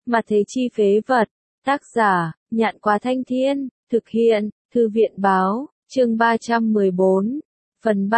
Mà thế chi phế vật. Tác giả, Nhạn Quá Thanh Thiên, thực hiện, Thư viện Báo, chương 314, phần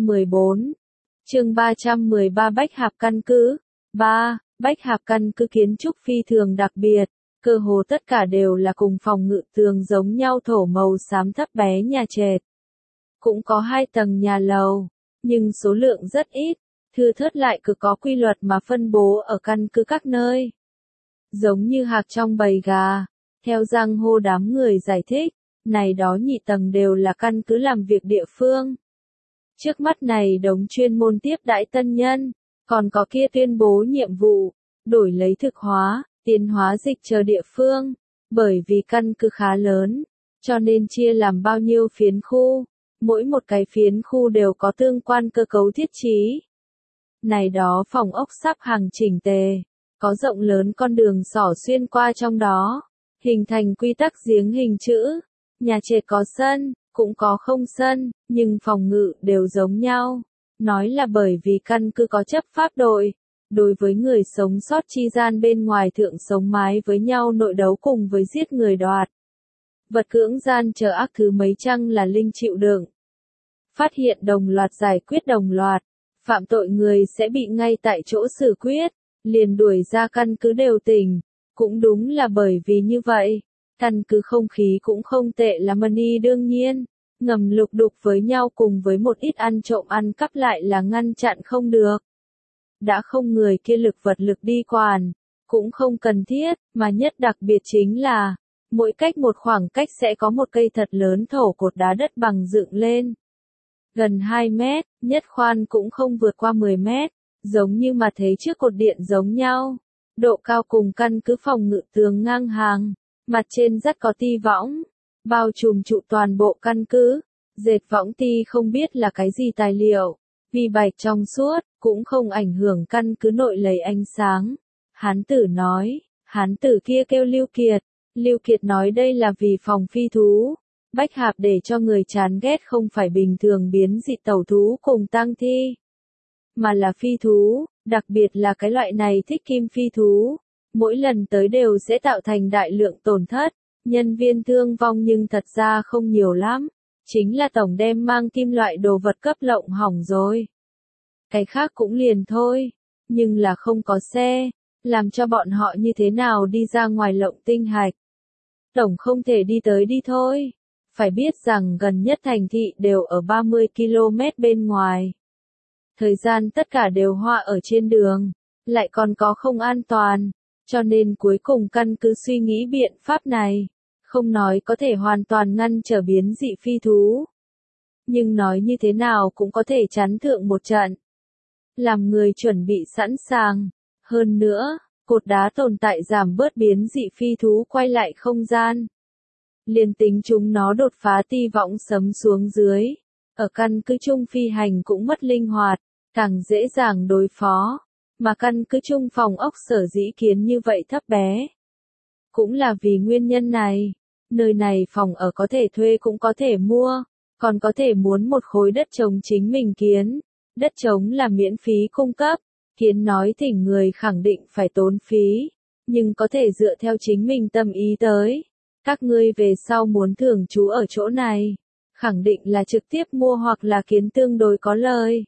314, chương 313 Bách Hạp căn cứ. 3. Bách Hạp căn cứ kiến trúc phi thường đặc biệt, cơ hồ tất cả đều là cùng phòng ngự tường giống nhau thổ màu xám thấp bé nhà trệt. Cũng có 2 tầng nhà lầu, nhưng số lượng rất ít, thưa thớt lại cực có quy luật mà phân bố ở căn cứ các nơi. Giống như hạc trong bầy gà, theo giang hồ đám người giải thích, này đó nhị tầng đều là căn cứ làm việc địa phương. Trước mắt này đống chuyên môn tiếp đãi tân nhân, còn có kia tuyên bố nhiệm vụ, đổi lấy thực hóa, tiến hóa dịch chờ địa phương, bởi vì căn cứ khá lớn, cho nên chia làm bao nhiêu phiến khu, mỗi một cái phiến khu đều có tương quan cơ cấu thiết trí. Này đó phòng ốc sắp hàng chỉnh tề, có rộng lớn con đường xỏ xuyên qua trong đó, hình thành quy tắc giếng hình chữ, nhà trệt có sân, cũng có không sân, nhưng phòng ngự đều giống nhau. Nói là bởi vì căn cứ có chấp pháp đội, đối với người sống sót chi gian bên ngoài thượng sống mái với nhau nội đấu cùng với giết người đoạt. Vật cưỡng gian chờ ác thứ mấy chăng là linh chịu đựng. Phát hiện đồng loạt giải quyết đồng loạt, phạm tội người sẽ bị ngay tại chỗ xử quyết, liền đuổi ra căn cứ đều tỉnh. Cũng đúng là bởi vì như vậy, căn cứ không khí cũng không tệ lắm y đương nhiên, ngầm lục đục với nhau cùng với một ít ăn trộm ăn cắp lại là ngăn chặn không được. Đã không người kia lực vật lực đi quản, cũng không cần thiết, mà nhất đặc biệt chính là, mỗi cách một khoảng cách sẽ có một cây thật lớn thổ cột đá đất bằng dựng lên. Gần 2 mét, nhất khoan cũng không vượt qua 10 mét, giống như mà thấy trước cột điện giống nhau. Độ cao cùng căn cứ phòng ngự tường ngang hàng, mặt trên rất có ti võng, bao trùm trụ toàn bộ căn cứ. Dệt võng ti không biết là cái gì tài liệu, vì bạch trong suốt, cũng không ảnh hưởng căn cứ nội lấy ánh sáng. Hán tử nói, hán tử kia kêu Lưu Kiệt. Lưu Kiệt nói đây là vì phòng phi thú. Bách Hạp để cho người chán ghét không phải bình thường biến dị tẩu thú cùng tang thi, mà là phi thú, đặc biệt là cái loại này thích kim phi thú. Mỗi lần tới đều sẽ tạo thành đại lượng tổn thất, nhân viên thương vong nhưng thật ra không nhiều lắm. Chính là tổng đem mang kim loại đồ vật cấp lộng hỏng rồi. Cái khác cũng liền thôi, nhưng là không có xe, làm cho bọn họ như thế nào đi ra ngoài lộng tinh hạch. Tổng không thể đi tới đi thôi. Phải biết rằng gần nhất thành thị đều ở 30 km bên ngoài. Thời gian tất cả đều hoa ở trên đường, lại còn có không an toàn, cho nên cuối cùng căn cứ suy nghĩ biện pháp này, không nói có thể hoàn toàn ngăn trở biến dị phi thú, nhưng nói như thế nào cũng có thể chắn thượng một trận. Làm người chuẩn bị sẵn sàng, hơn nữa, cột đá tồn tại giảm bớt biến dị phi thú quay lại không gian. Liền tính chúng nó đột phá ti võng sấm xuống dưới, ở căn cứ chung phi hành cũng mất linh hoạt, càng dễ dàng đối phó, mà căn cứ chung phòng ốc sở dĩ kiến như vậy thấp bé. Cũng là vì nguyên nhân này, nơi này phòng ở có thể thuê cũng có thể mua, còn có thể muốn một khối đất trống chính mình kiến, đất trống là miễn phí cung cấp, kiến nói thỉnh người khẳng định phải tốn phí, nhưng có thể dựa theo chính mình tâm ý tới. Các ngươi về sau muốn thường trú ở chỗ này, khẳng định là trực tiếp mua hoặc là kiến tương đối có lời.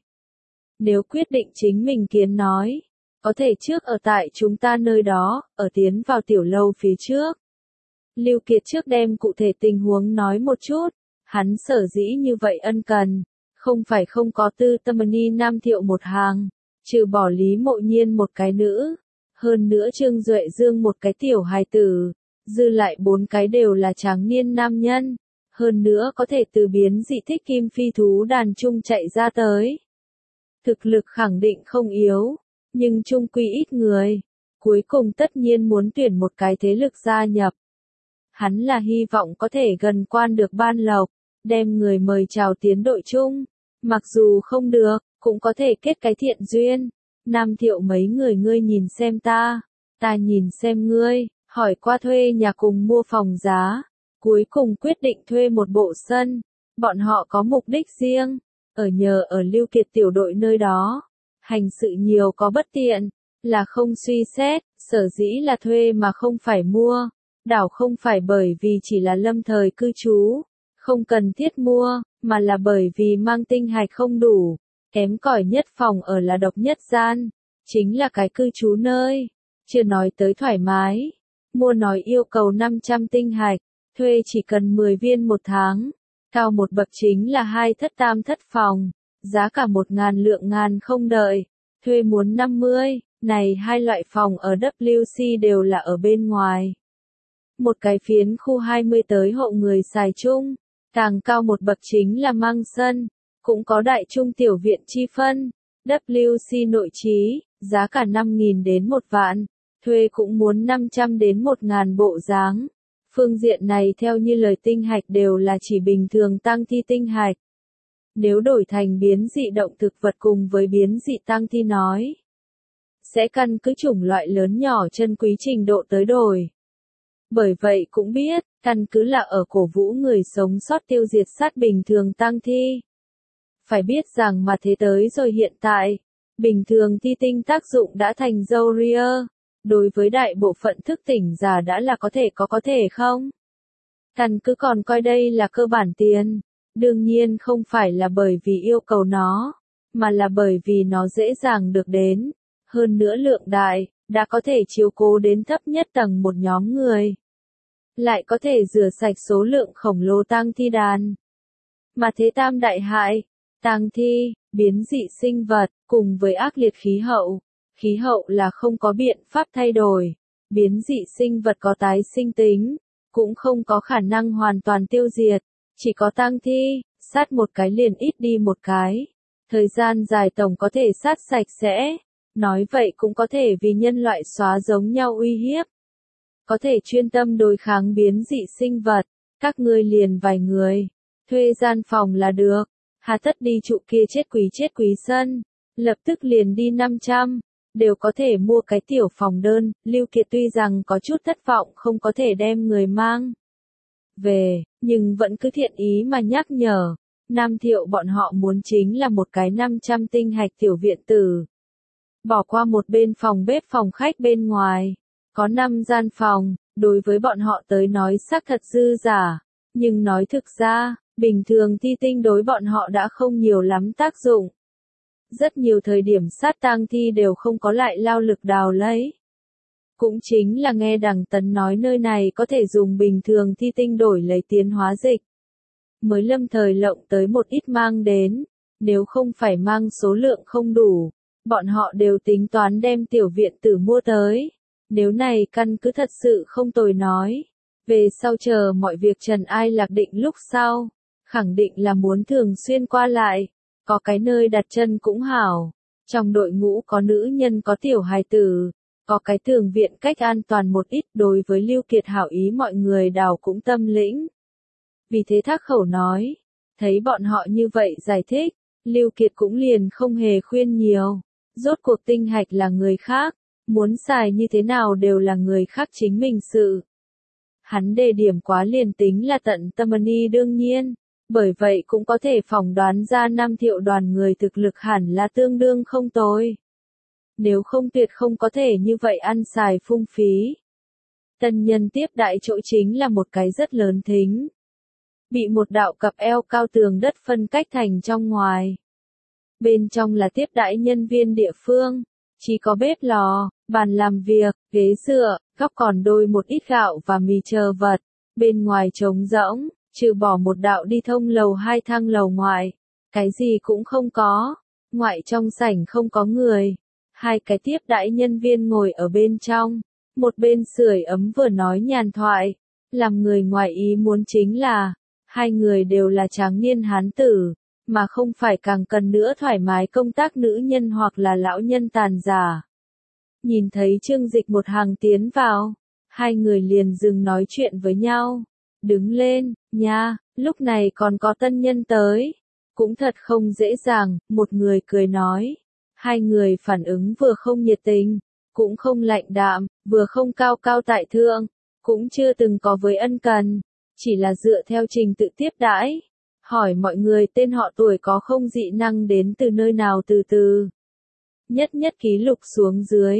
Nếu quyết định chính mình kiến nói, có thể trước ở tại chúng ta nơi đó, ở tiến vào tiểu lâu phía trước. Lưu Kiệt trước đem cụ thể tình huống nói một chút, hắn sở dĩ như vậy ân cần, không phải không có tư tâm ni nam thiệu một hàng, trừ bỏ Lý Mộ Nhiên một cái nữ, hơn nữa Trương Duệ Dương một cái tiểu hài tử. Dư lại 4 cái đều là tráng niên nam nhân, hơn nữa có thể từ biến dị thích kim phi thú đàn chung chạy ra tới. Thực lực khẳng định không yếu, nhưng chung quy ít người, cuối cùng tất nhiên muốn tuyển một cái thế lực gia nhập. Hắn là hy vọng có thể gần quan được ban lộc, đem người mời chào tiến đội chung, mặc dù không được, cũng có thể kết cái thiện duyên. Nam Thiệu mấy người ngươi nhìn xem ta nhìn xem ngươi. Hỏi qua thuê nhà cùng mua phòng giá, cuối cùng quyết định thuê một bộ sân. Bọn họ có mục đích riêng, nhờ ở Lưu Kiệt tiểu đội nơi đó. Hành sự nhiều có bất tiện, là không suy xét, Sở dĩ là thuê mà không phải mua, đảo không phải bởi vì chỉ là lâm thời cư trú, không cần thiết mua, mà là bởi vì mang tinh hạch không đủ, kém cỏi nhất phòng ở là độc nhất gian, chính là cái cư trú nơi, chưa nói tới thoải mái, mua nói yêu cầu 500 tinh hạch, thuê chỉ cần 10 viên một tháng, cao một bậc chính là 2 thất tam thất phòng, giá cả 1.000 lượng ngàn không đợi, thuê muốn 50, này hai loại phòng ở WC đều là ở bên ngoài. Một cái phiến khu 20 tới hộ người xài chung, càng cao một bậc chính là mang sân, cũng có đại trung tiểu viện chi phân, WC nội trí, giá cả 5.000 đến 1 vạn, thuê cũng muốn 500 đến 1.000 bộ dáng. Phương diện này theo như lời tinh hạch đều là chỉ bình thường tang thi tinh hạch. Nếu đổi thành biến dị động thực vật cùng với biến dị tang thi nói, sẽ căn cứ chủng loại lớn nhỏ chân quý trình độ tới đổi. Bởi vậy cũng biết, căn cứ là ở cổ vũ người sống sót tiêu diệt sát bình thường tang thi. Phải biết rằng mà thế tới rồi hiện tại, bình thường thi tinh tác dụng đã thành dâu ria, đối với đại bộ phận thức tỉnh giả đã là có thể không? Căn cứ còn coi đây là cơ bản tiền, đương nhiên không phải là bởi vì yêu cầu nó, mà là bởi vì nó dễ dàng được đến, hơn nữa lượng đại, đã có thể chiếu cố đến thấp nhất tầng một nhóm người. Lại có thể rửa sạch số lượng khổng lồ tang thi đàn. Mà thế tam đại hại, tang thi, biến dị sinh vật, cùng với ác liệt khí hậu là không có biện pháp thay đổi, biến dị sinh vật có tái sinh tính, cũng không có khả năng hoàn toàn tiêu diệt, chỉ có tang thi, sát một cái liền ít đi một cái, thời gian dài tổng có thể sát sạch sẽ, nói vậy cũng có thể vì nhân loại xóa giống nhau uy hiếp. Có thể chuyên tâm đối kháng biến dị sinh vật, các ngươi liền vài người, thuê gian phòng là được, hà tất đi trụ kia chết quý sân, lập tức liền đi 500, đều có thể mua cái tiểu phòng đơn, Lưu Kiệt tuy rằng có chút thất vọng không có thể đem người mang về, nhưng vẫn cứ thiện ý mà nhắc nhở, Nam Thiệu bọn họ muốn chính là một cái 500 tinh hạch tiểu viện tử. Bỏ qua một bên phòng bếp phòng khách bên ngoài, có 5 gian phòng, đối với bọn họ tới nói xác thật dư giả, nhưng nói thực ra, bình thường thi tinh đối bọn họ đã không nhiều lắm tác dụng. Rất nhiều thời điểm sát tang thi đều không có lại lao lực đào lấy. Cũng chính là nghe Đằng Tấn nói nơi này có thể dùng bình thường thi tinh đổi lấy tiến hóa dịch. Mới lâm thời lộng tới một ít mang đến, nếu không phải mang số lượng không đủ, bọn họ đều tính toán đem tiểu viện tử mua tới. Nếu này căn cứ thật sự không tồi nói, về sau chờ mọi việc trần ai lạc định lúc sau, khẳng định là muốn thường xuyên qua lại, có cái nơi đặt chân cũng hảo, trong đội ngũ có nữ nhân có tiểu hài tử, có cái tường viện cách an toàn một ít đối với Lưu Kiệt hảo ý mọi người đào cũng tâm lĩnh. Vì thế thác khẩu nói, thấy bọn họ như vậy giải thích, Lưu Kiệt cũng liền không hề khuyên nhiều, rốt cuộc tinh hạch là người khác. Muốn xài như thế nào đều là người khác chính mình sự. Hắn đề điểm quá liền tính là tận tâm đương nhiên, bởi vậy cũng có thể phỏng đoán ra Nam Thiệu đoàn người thực lực hẳn là tương đương không tồi. Nếu không tuyệt không có thể như vậy ăn xài phung phí. Tân nhân tiếp đại chỗ chính là một cái rất lớn thính. Bị một đạo cặp eo cao tường đất phân cách thành trong ngoài. Bên trong là tiếp đãi nhân viên địa phương. Chỉ có bếp lò, bàn làm việc, ghế dựa, góc còn đôi một ít gạo và mì chờ vật. Bên ngoài trống rỗng, trừ bỏ một đạo đi thông lầu 2 thang lầu ngoại. Cái gì cũng không có. Ngoại trong sảnh không có người. Hai cái tiếp đãi nhân viên ngồi ở bên trong. Một bên sưởi ấm vừa nói nhàn thoại. Làm người ngoài ý muốn chính là, hai người đều là tráng niên hán tử. Mà không phải càng cần nữa thoải mái công tác nữ nhân hoặc là lão nhân tàn già. Nhìn thấy Trương Dịch một hàng tiến vào, hai người liền dừng nói chuyện với nhau. Đứng lên, nha, lúc này còn có tân nhân tới. Cũng thật không dễ dàng, một người cười nói. Hai người phản ứng vừa không nhiệt tình, cũng không lạnh đạm, vừa không cao cao tại thượng, cũng chưa từng có với ân cần, chỉ là dựa theo trình tự tiếp đãi. Hỏi mọi người tên họ tuổi có không dị năng đến từ nơi nào từ từ. Nhất nhất ký lục xuống dưới.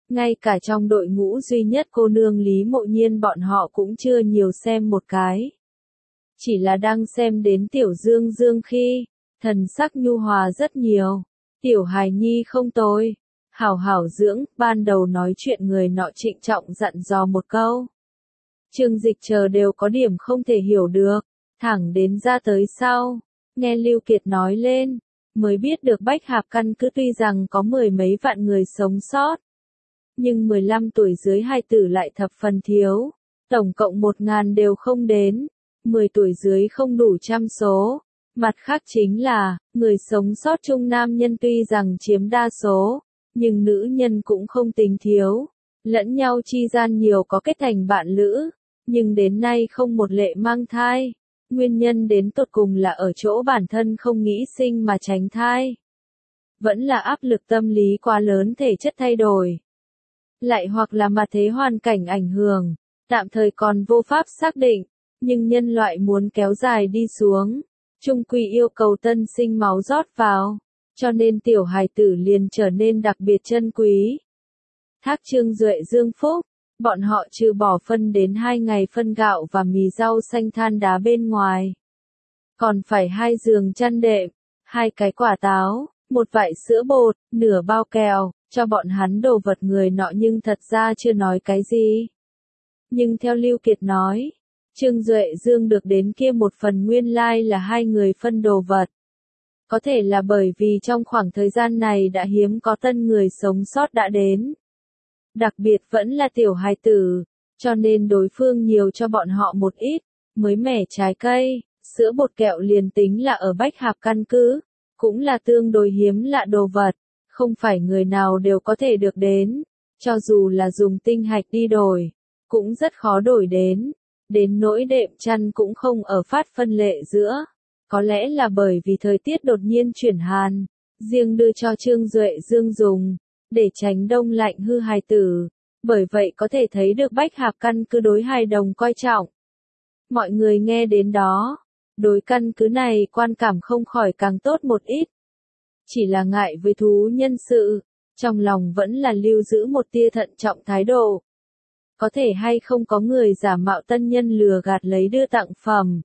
Ngay cả trong đội ngũ duy nhất cô nương Lý Mộ Nhiên bọn họ cũng chưa nhiều xem một cái. Chỉ là đang xem đến Tiểu Dương Dương khi, thần sắc nhu hòa rất nhiều. Tiểu hài nhi không tồi. Hảo hảo dưỡng, ban đầu nói chuyện người nọ trịnh trọng dặn dò một câu. Trương Dịch chờ đều có điểm không thể hiểu được, thẳng đến ra tới sau, nghe Lưu Kiệt nói lên, mới biết được Bách Hạp căn cứ tuy rằng có mười mấy vạn người sống sót, nhưng 15 tuổi dưới hài tử lại thập phần thiếu, tổng cộng 1.000 đều không đến, 10 tuổi dưới không đủ trăm số. Mặt khác chính là, người sống sót chung nam nhân tuy rằng chiếm đa số, nhưng nữ nhân cũng không tính thiếu, lẫn nhau chi gian nhiều có kết thành bạn lữ, nhưng đến nay không một lệ mang thai. Nguyên nhân đến tột cùng là ở chỗ bản thân không nghĩ sinh mà tránh thai. Vẫn là áp lực tâm lý quá lớn thể chất thay đổi. Lại hoặc là mặt thế hoàn cảnh ảnh hưởng, tạm thời còn vô pháp xác định, nhưng nhân loại muốn kéo dài đi xuống, chung quy yêu cầu tân sinh máu rót vào, cho nên tiểu hài tử liền trở nên đặc biệt chân quý. Thác Trương Duệ Dương Phúc, bọn họ trừ bỏ phân đến 2 ngày phân gạo và mì rau xanh than đá bên ngoài. Còn phải 2 giường chăn đệm, 2 cái quả táo, một vại sữa bột, nửa bao kẹo, cho bọn hắn đồ vật người nọ nhưng thật ra chưa nói cái gì. Nhưng theo Lưu Kiệt nói, Trương Duệ Dương được đến kia một phần nguyên lai là 2 người phân đồ vật. Có thể là bởi vì trong khoảng thời gian này đã hiếm có tân người sống sót đã đến. Đặc biệt vẫn là tiểu hài tử, cho nên đối phương nhiều cho bọn họ một ít, mới mẻ trái cây, sữa bột kẹo liền tính là ở Bách Hạp căn cứ, cũng là tương đối hiếm lạ đồ vật, không phải người nào đều có thể được đến, cho dù là dùng tinh hạch đi đổi, cũng rất khó đổi đến nỗi đệm chăn cũng không ở phát phân lệ giữa, có lẽ là bởi vì thời tiết đột nhiên chuyển hàn, riêng đưa cho Trương Duệ Dương dùng, để tránh đông lạnh hư hài tử, bởi vậy có thể thấy được Bách Hạp căn cứ đối hài đồng coi trọng. Mọi người nghe đến đó, đối căn cứ này quan cảm không khỏi càng tốt một ít. Chỉ là ngại với thú nhân sự, trong lòng vẫn là lưu giữ một tia thận trọng thái độ. Có thể hay không có người giả mạo tân nhân lừa gạt lấy đưa tặng phẩm.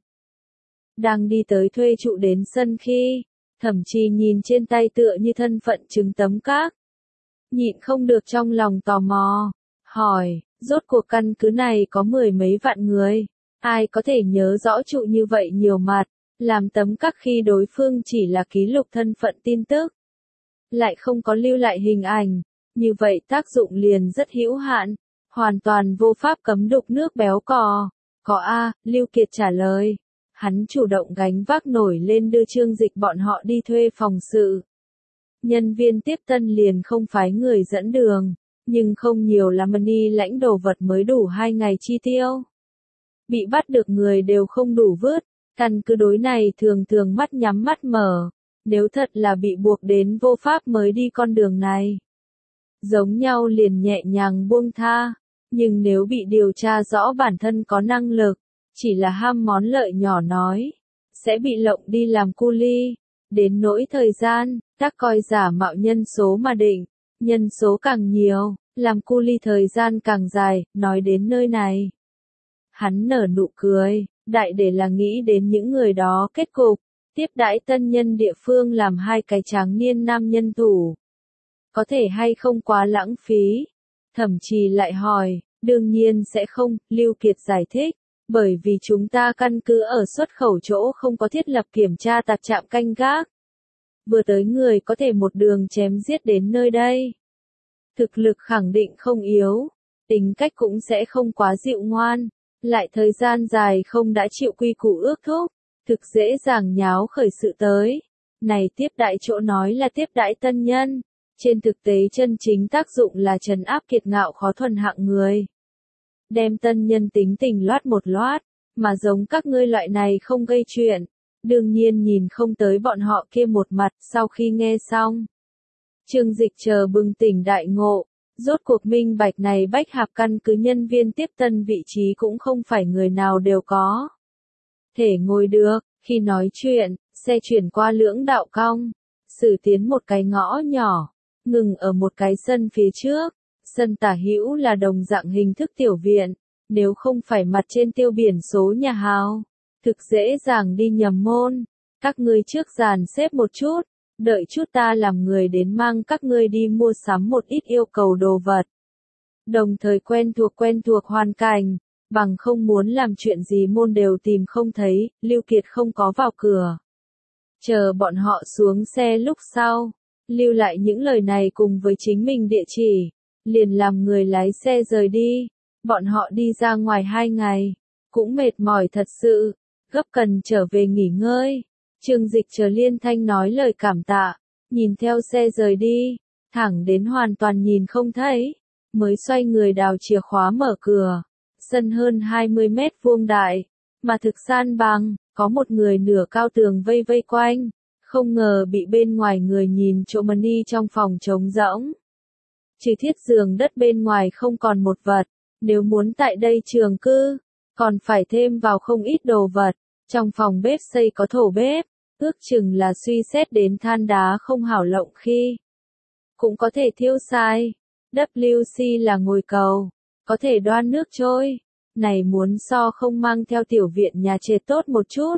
Đang đi tới thuê trụ đến sân khi, Thẩm Trì nhìn trên tay tựa như thân phận chứng tấm các. Nhịn không được trong lòng tò mò, hỏi, rốt cuộc căn cứ này có mười mấy vạn người, ai có thể nhớ rõ trụ như vậy nhiều mặt, làm tấm các khi đối phương chỉ là ký lục thân phận tin tức. Lại không có lưu lại hình ảnh, như vậy tác dụng liền rất hữu hạn, hoàn toàn vô pháp cấm đục nước béo cò. Có a, Lưu Kiệt trả lời. Hắn chủ động gánh vác nổi lên đưa Trương Dịch bọn họ đi thuê phòng sự. Nhân viên tiếp tân liền không phái người dẫn đường, nhưng không nhiều là money lãnh đồ vật mới đủ 2 ngày chi tiêu. Bị bắt được người đều không đủ vớt, căn cứ đối này thường thường mắt nhắm mắt mở, nếu thật là bị buộc đến vô pháp mới đi con đường này. Giống nhau liền nhẹ nhàng buông tha, nhưng nếu bị điều tra rõ bản thân có năng lực, chỉ là ham món lợi nhỏ nói, sẽ bị lộng đi làm cu li. Đến nỗi thời gian, tác coi giả mạo nhân số mà định, nhân số càng nhiều, làm cu li thời gian càng dài, nói đến nơi này. Hắn nở nụ cười, đại để là nghĩ đến những người đó kết cục, tiếp đãi tân nhân địa phương làm 2 cái tráng niên nam nhân thủ. Có thể hay không quá lãng phí? Thẩm Trì lại hỏi, đương nhiên sẽ không, Lưu Kiệt giải thích, bởi vì chúng ta căn cứ ở xuất khẩu chỗ không có thiết lập kiểm tra tạp trạm canh gác. Vừa tới người có thể một đường chém giết đến nơi đây. Thực lực khẳng định không yếu, tính cách cũng sẽ không quá dịu ngoan, lại thời gian dài không đã chịu quy củ ước thúc, thực dễ dàng nháo khởi sự tới. Này tiếp đãi chỗ nói là tiếp đãi tân nhân, trên thực tế chân chính tác dụng là trấn áp kiệt ngạo khó thuần hạng người. Đem tân nhân tính tình loát một loát, mà giống các ngươi loại này không gây chuyện, đương nhiên nhìn không tới bọn họ kia một mặt. Sau khi nghe xong, Trương Dịch chờ bừng tỉnh đại ngộ, rốt cuộc minh bạch này Bách Hạp căn cứ nhân viên tiếp tân vị trí cũng không phải người nào đều có thể ngồi được. Khi nói chuyện, xe chuyển qua lưỡng đạo cong, xử tiến một cái ngõ nhỏ, ngừng ở một cái sân phía trước. Sân tả hữu là đồng dạng hình thức tiểu viện, nếu không phải mặt trên tiêu biển số nhà hào, thực dễ dàng đi nhầm môn. Các ngươi trước dàn xếp một chút, đợi chút ta làm người đến mang các ngươi đi mua sắm một ít yêu cầu đồ vật. Đồng thời quen thuộc hoàn cảnh, bằng không muốn làm chuyện gì môn đều tìm không thấy, Lưu Kiệt không có vào cửa. Chờ bọn họ xuống xe lúc sau, lưu lại những lời này cùng với chính mình địa chỉ, liền làm người lái xe rời đi. Bọn họ đi ra ngoài 2 ngày, cũng mệt mỏi thật sự, gấp cần trở về nghỉ ngơi. Trương Dịch chờ Liên Thanh nói lời cảm tạ, nhìn theo xe rời đi, thẳng đến hoàn toàn nhìn không thấy, mới xoay người đào chìa khóa mở cửa. Sân hơn 20 mét vuông đại, mà thực san bằng, có một người nửa cao tường vây quanh, không ngờ bị bên ngoài người nhìn trộm mà đi trong phòng trống rỗng. Trừ thiết giường đất bên ngoài không còn một vật, nếu muốn tại đây trường cư, còn phải thêm vào không ít đồ vật. Trong phòng bếp xây có thổ bếp, ước chừng là suy xét đến than đá không hảo lộng khi. Cũng có thể thiêu sai, WC là ngồi cầu, có thể đoan nước trôi. Này muốn so không mang theo tiểu viện nhà trệt tốt một chút.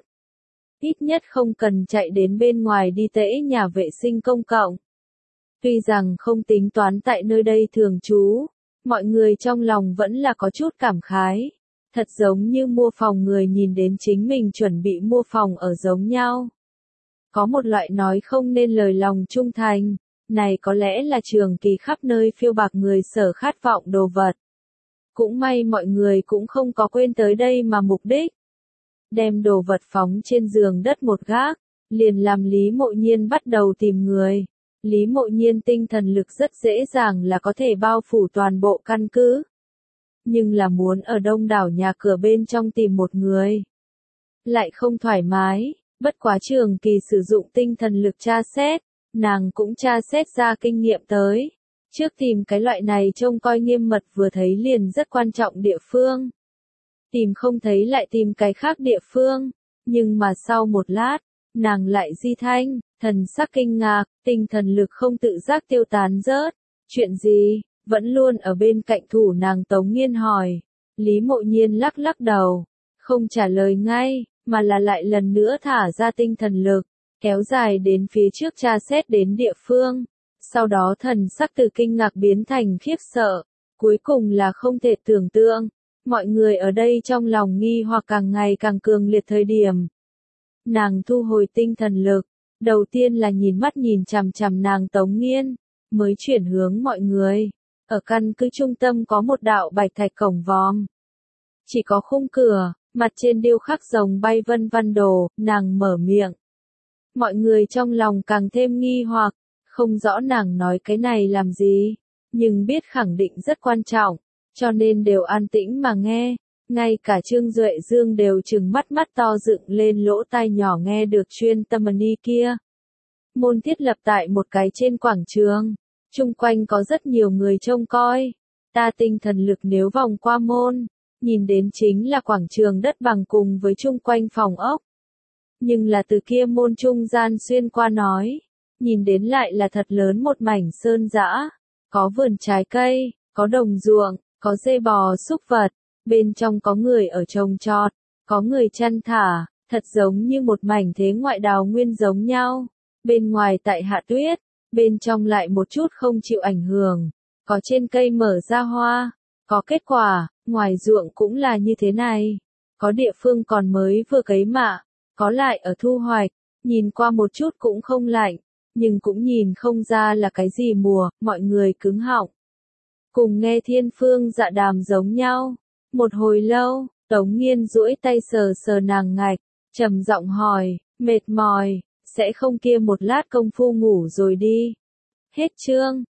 Ít nhất không cần chạy đến bên ngoài đi tễ nhà vệ sinh công cộng. Tuy rằng không tính toán tại nơi đây thường trú, mọi người trong lòng vẫn là có chút cảm khái. Thật giống như mua phòng người nhìn đến chính mình chuẩn bị mua phòng ở giống nhau. Có một loại nói không nên lời lòng trung thành, này có lẽ là trường kỳ khắp nơi phiêu bạc người sở khát vọng đồ vật. Cũng may mọi người cũng không có quên tới đây mà mục đích. Đem đồ vật phóng trên giường đất một gác, liền làm Lý Mộ Nhiên bắt đầu tìm người. Lý Mộ Nhiên tinh thần lực rất dễ dàng là có thể bao phủ toàn bộ căn cứ. Nhưng là muốn ở đông đảo nhà cửa bên trong tìm một người. Lại không thoải mái, bất quá trường kỳ sử dụng tinh thần lực tra xét, nàng cũng tra xét ra kinh nghiệm tới. Trước tìm cái loại này trông coi nghiêm mật vừa thấy liền rất quan trọng địa phương. Tìm không thấy lại tìm cái khác địa phương, nhưng mà sau một lát, nàng lại di thanh, thần sắc kinh ngạc, tinh thần lực không tự giác tiêu tán rớt. Chuyện gì? Vẫn luôn ở bên cạnh thủ nàng Tống Nghiên hỏi. Lý Mộ Nhiên lắc lắc đầu, không trả lời ngay, mà là lại lần nữa thả ra tinh thần lực, kéo dài đến phía trước tra xét đến địa phương. Sau đó thần sắc từ kinh ngạc biến thành khiếp sợ, cuối cùng là không thể tưởng tượng. Mọi người ở đây trong lòng nghi hoặc càng ngày càng cường liệt thời điểm. Nàng thu hồi tinh thần lực, đầu tiên là nhìn mắt nhìn chằm chằm nàng Tống Nghiên, mới chuyển hướng mọi người. Ở căn cứ trung tâm có một đạo bạch thạch cổng vòm. Chỉ có khung cửa, mặt trên điêu khắc rồng bay vân vân đồ, nàng mở miệng. Mọi người trong lòng càng thêm nghi hoặc, không rõ nàng nói cái này làm gì, nhưng biết khẳng định rất quan trọng, cho nên đều an tĩnh mà nghe. Ngay cả Trương Duệ Dương đều trừng mắt to dựng lên lỗ tai nhỏ nghe được chuyên tâm ni kia. Môn thiết lập tại một cái trên quảng trường. Chung quanh có rất nhiều người trông coi. Ta tinh thần lực nếu vòng qua môn, nhìn đến chính là quảng trường đất bằng cùng với chung quanh phòng ốc. Nhưng là từ kia môn trung gian xuyên qua nói, nhìn đến lại là thật lớn một mảnh sơn dã, có vườn trái cây, có đồng ruộng, có dê bò súc vật, bên trong có người ở trồng trọt, có người chăn thả, thật giống như một mảnh thế ngoại đào nguyên giống nhau. Bên ngoài tại hạ tuyết, bên trong lại một chút không chịu ảnh hưởng, có trên cây mở ra hoa, có kết quả, ngoài ruộng cũng là như thế này, có địa phương còn mới vừa cấy mạ, có lại ở thu hoạch, nhìn qua một chút cũng không lạnh, nhưng cũng nhìn không ra là cái gì mùa, mọi người cứng họng. Cùng nghe Thiên Phương Dạ Đàm giống nhau, một hồi lâu, Tống Nghiên duỗi tay sờ sờ nàng ngạch, trầm giọng hỏi, mệt mỏi, sẽ không kia một lát công phu ngủ rồi đi. Hết chương.